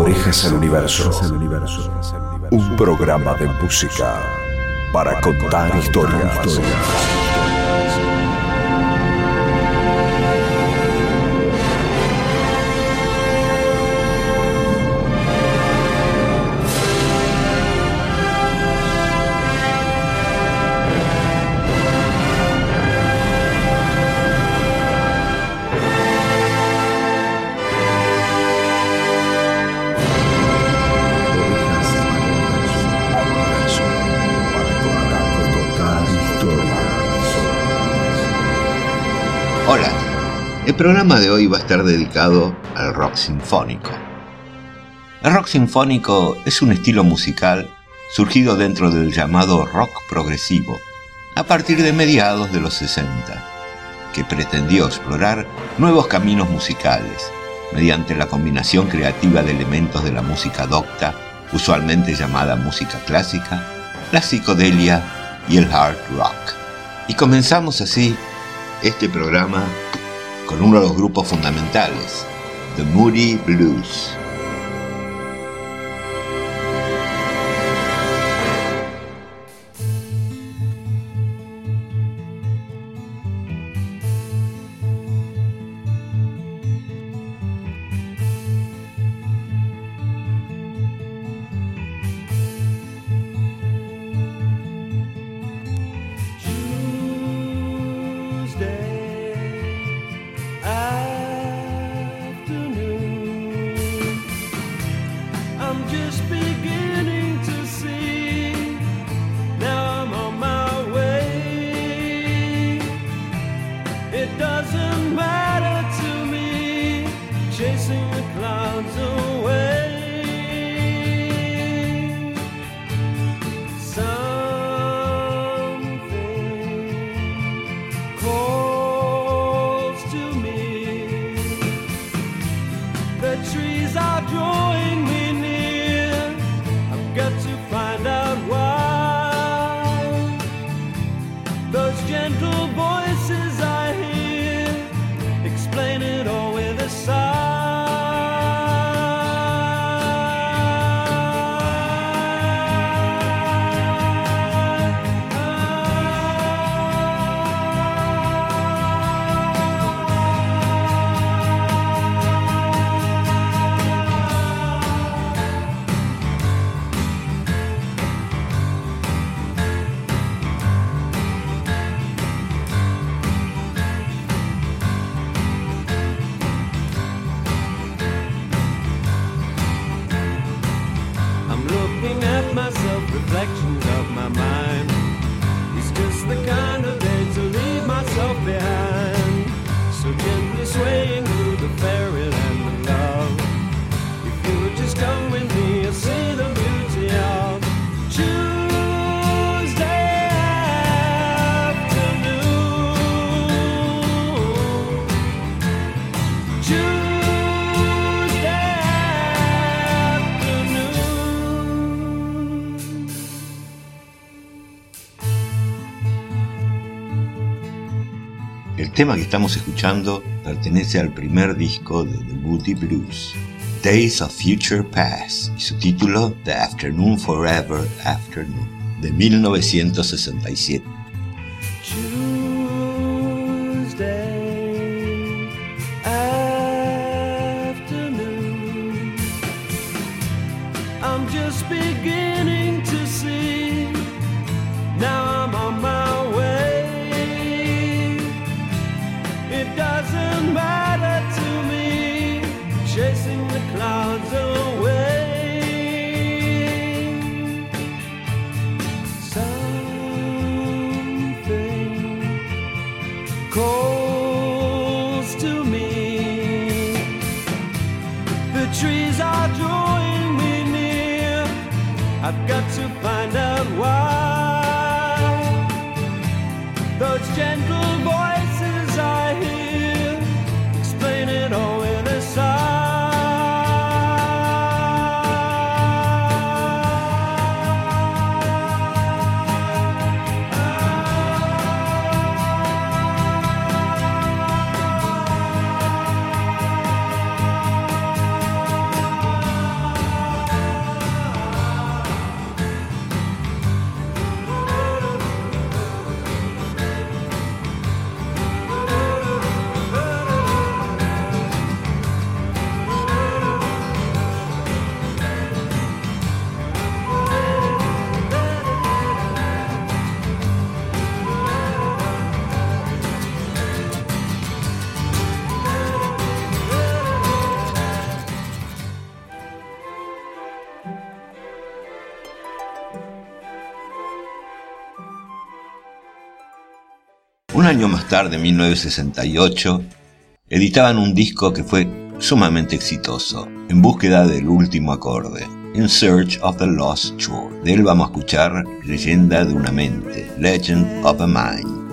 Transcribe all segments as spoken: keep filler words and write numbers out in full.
Orejas al Universo. Un programa de música para contar historias. Hola, el programa de hoy va a estar dedicado al rock sinfónico. El rock sinfónico es un estilo musical surgido dentro del llamado rock progresivo a partir de mediados de los sesenta, que pretendió explorar nuevos caminos musicales mediante la combinación creativa de elementos de la música docta, usualmente llamada música clásica, la psicodelia y el hard rock. Y comenzamos así este programa con uno de los grupos fundamentales, The Moody Blues. El tema que estamos escuchando pertenece al primer disco de The Moody Blues, Days of Future Past, y su título The Afternoon Forever Afternoon, de mil novecientos sesenta y siete. Tuesday afternoon, I'm just beginning to see, now I'm on my way. It doesn't matter to me, chasing the clouds away. Something calls to me. The trees are drawing me near. I've got to find out why. Those gentle voices I hear explain it all with a sigh. año más tarde, en mil novecientos sesenta y ocho, editaban un disco que fue sumamente exitoso, En búsqueda del último acorde, In Search of the Lost Chord. De él vamos a escuchar Leyenda de una mente, Legend of a Mind.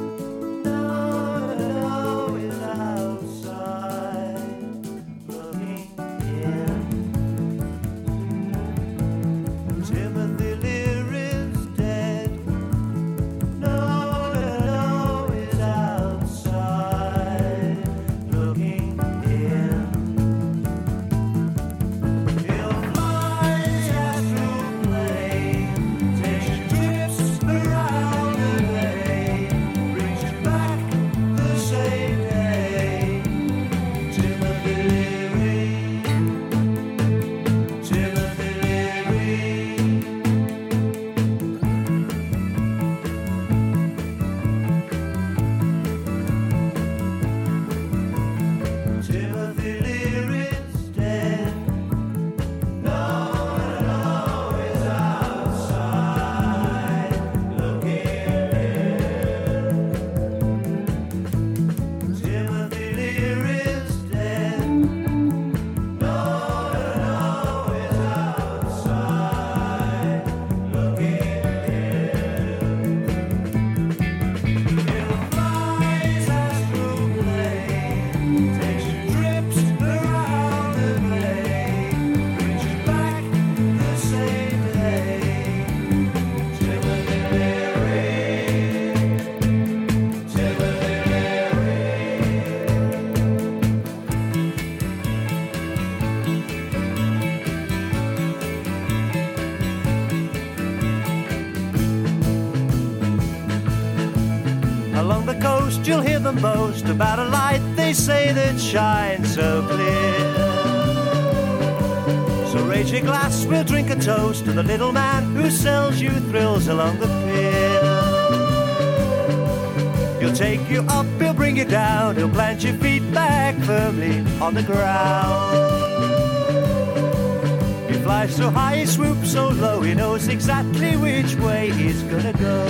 Along the coast you'll hear them boast about a light they say that shines so clear. So raise your glass, we'll drink a toast to the little man who sells you thrills along the pier. He'll take you up, he'll bring you down, he'll plant your feet back firmly on the ground. He flies so high, he swoops so low, he knows exactly which way he's gonna go.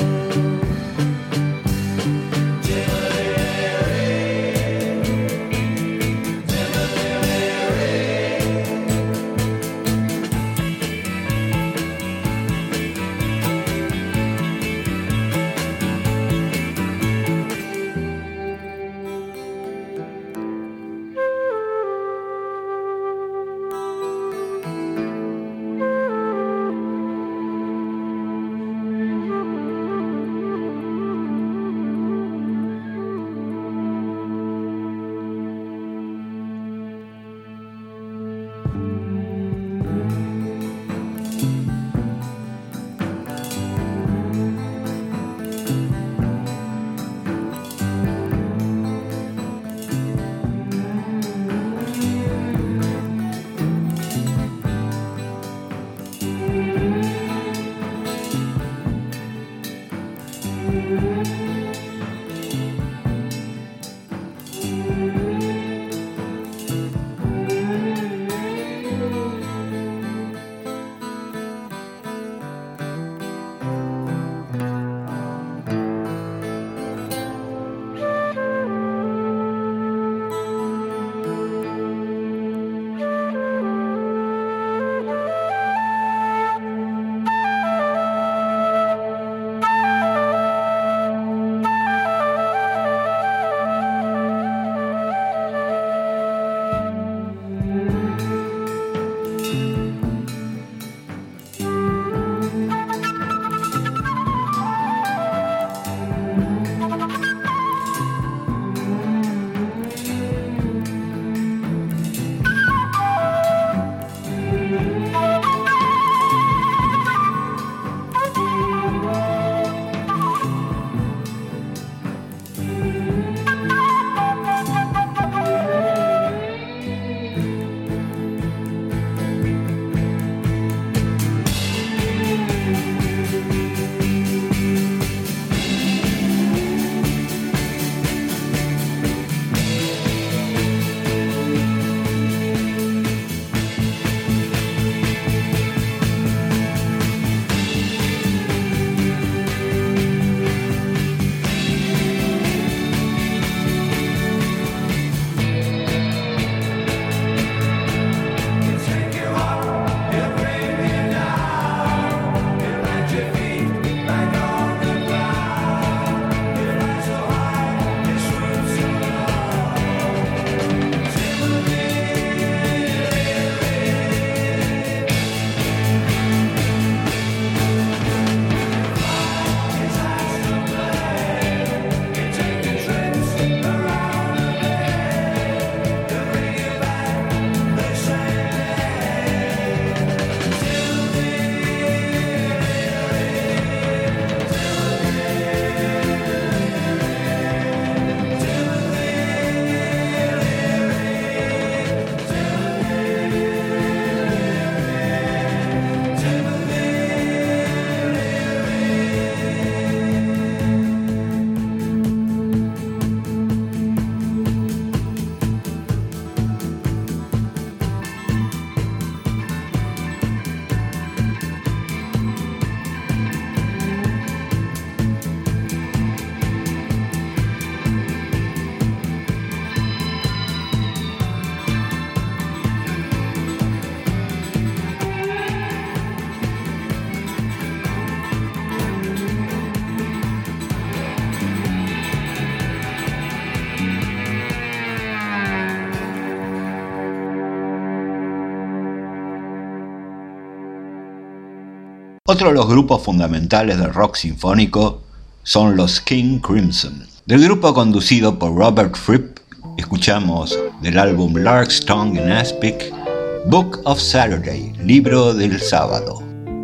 Otro de los grupos fundamentales del rock sinfónico son los King Crimson. Del grupo conducido por Robert Fripp, escuchamos del álbum Lark's Tongue in Aspic, Book of Saturday, Libro del Sábado.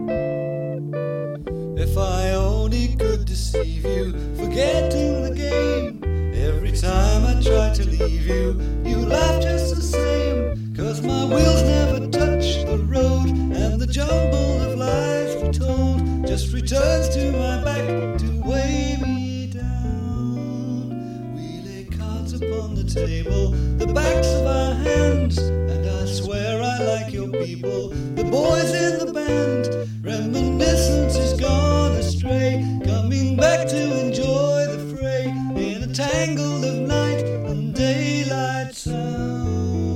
If I only could deceive you, forgetting the game. Every time I try to leave you, you laugh just the same. Cause my wheels never touch the road, and the jumble of lies retold just returns to my back to weigh me down. We lay cards upon the table, the backs of our hands, and I swear I like your people, the boys in the band. Reminiscence is gone astray, coming back to enjoy the fray in a tangle of night and daylight sound.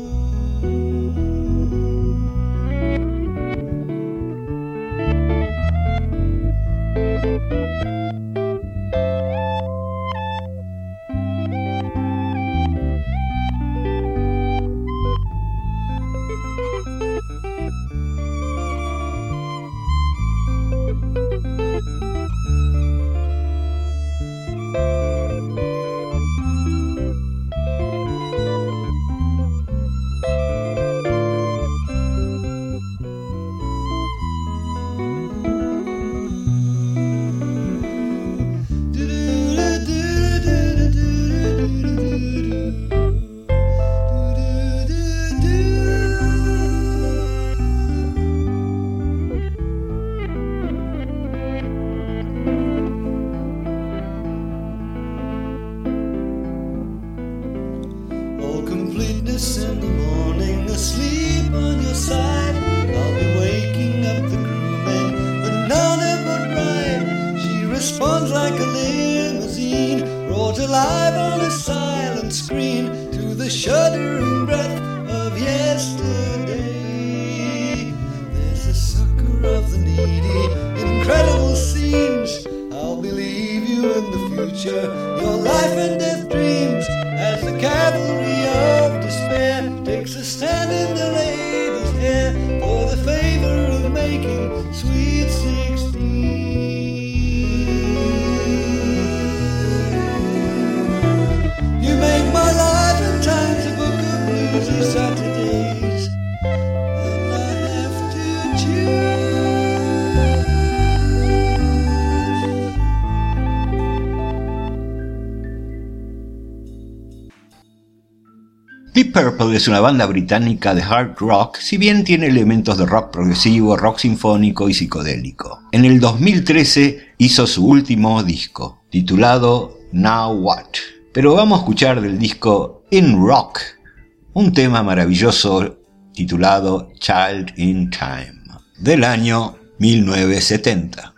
Deep Purple es una banda británica de hard rock, si bien tiene elementos de rock progresivo, rock sinfónico y psicodélico. En el dos mil trece hizo su último disco, titulado Now What. Pero vamos a escuchar del disco In Rock, un tema maravilloso titulado Child in Time, del año mil novecientos setenta.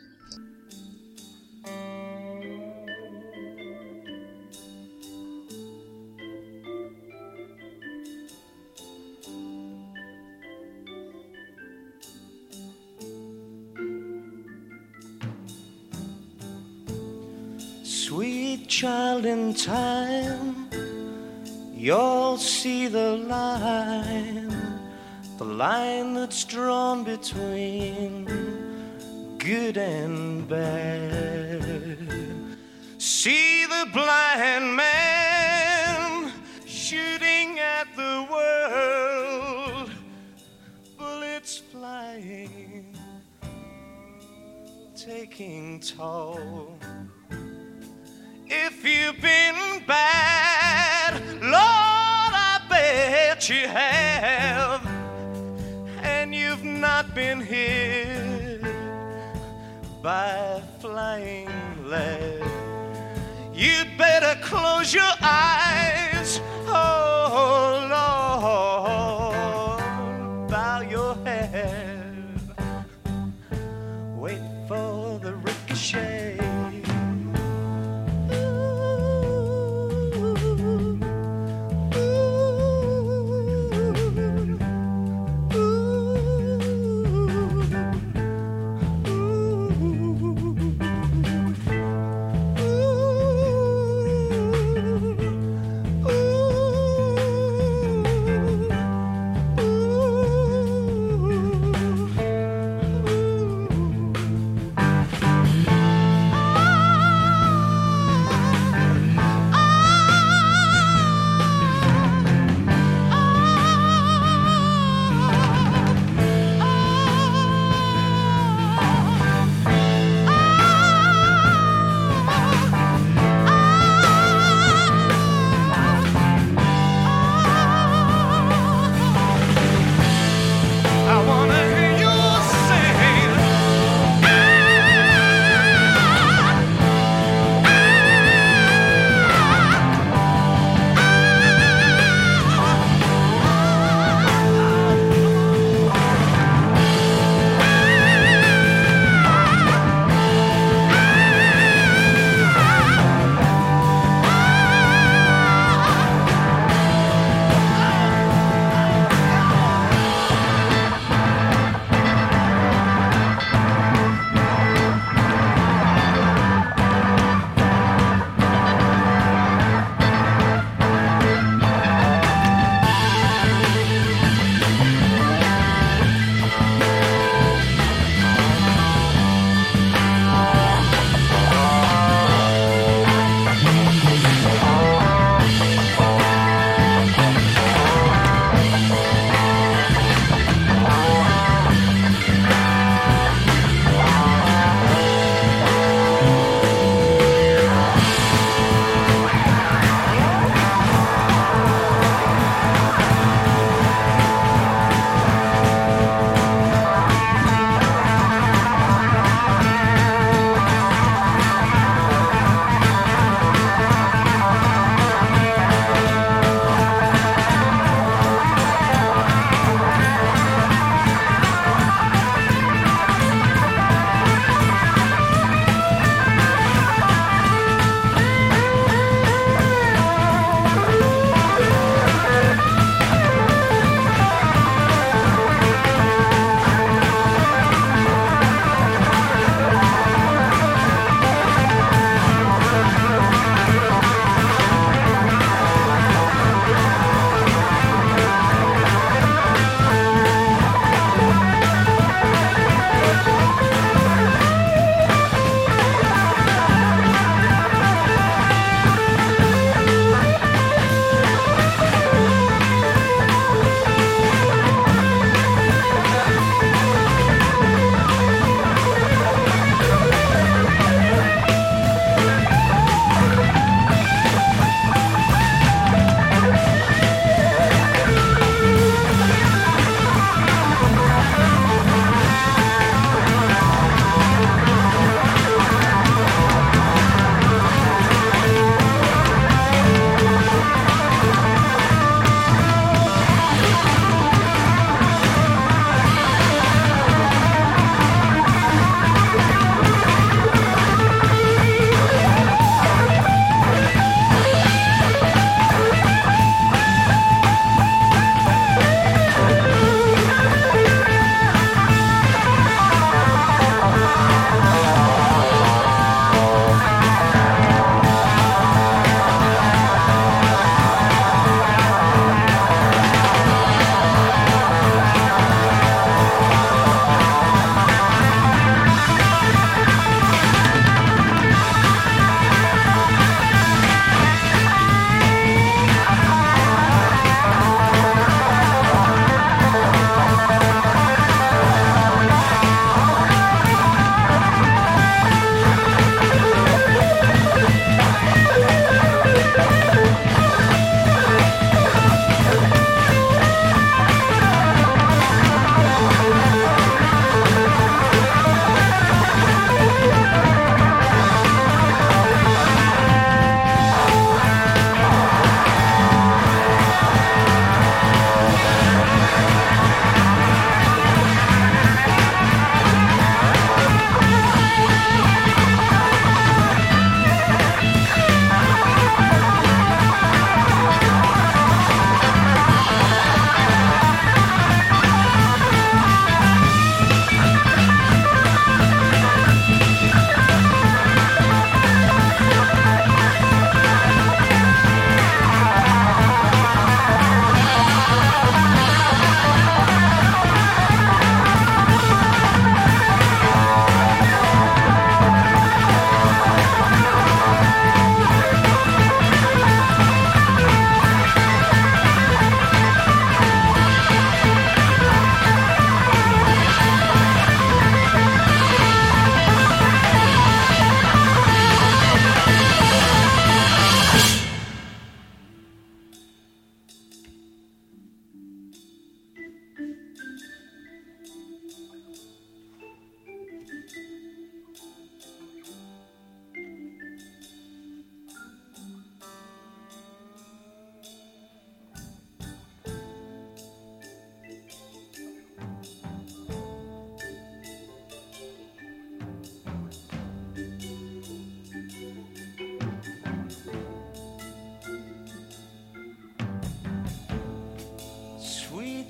Sweet child in time, you'll see the line, the line that's drawn between good and bad. See the blind man shooting at the world, bullets flying, taking toll. If you've been bad, Lord, I bet you have, and you've not been hit by flying lead, you'd better close your eyes, oh Lord, bow your head, wait for the ricochet.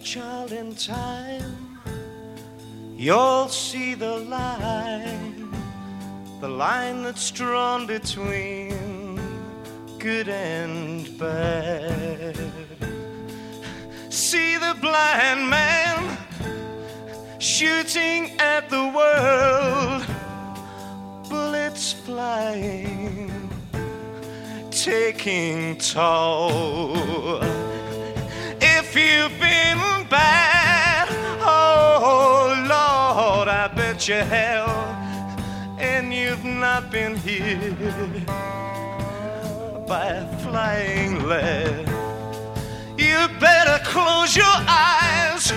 child in time, you'll see the line, the line that's drawn between good and bad. See the blind man shooting at the world, bullets flying, taking toll. If you've been bad, oh Lord, I bet you have, and you've not been hit by a flying lead. You better close your eyes.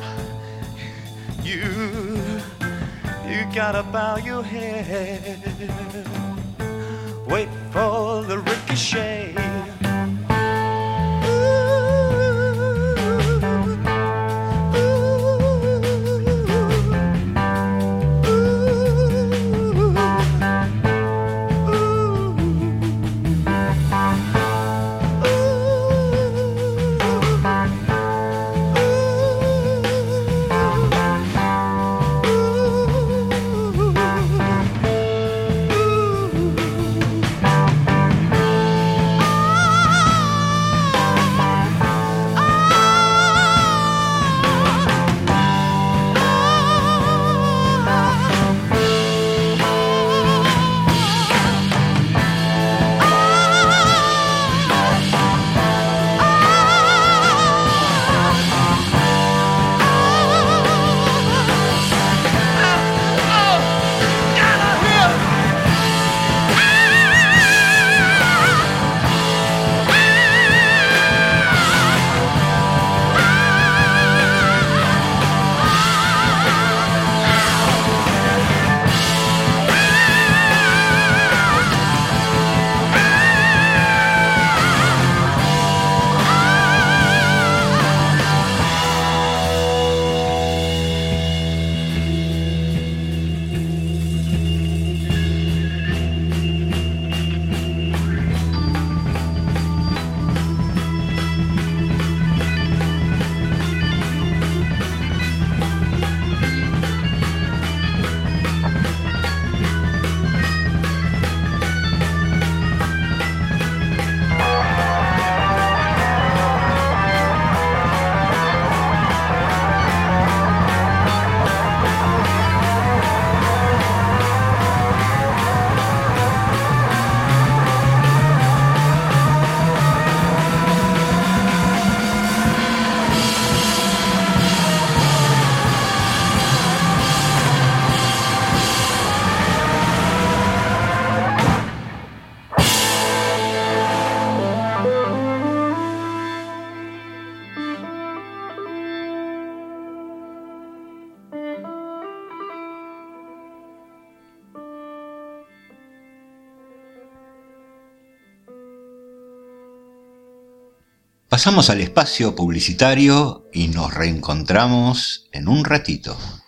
You, you gotta bow your head. Wait for the ricochet. Pasamos al espacio publicitario y nos reencontramos en un ratito.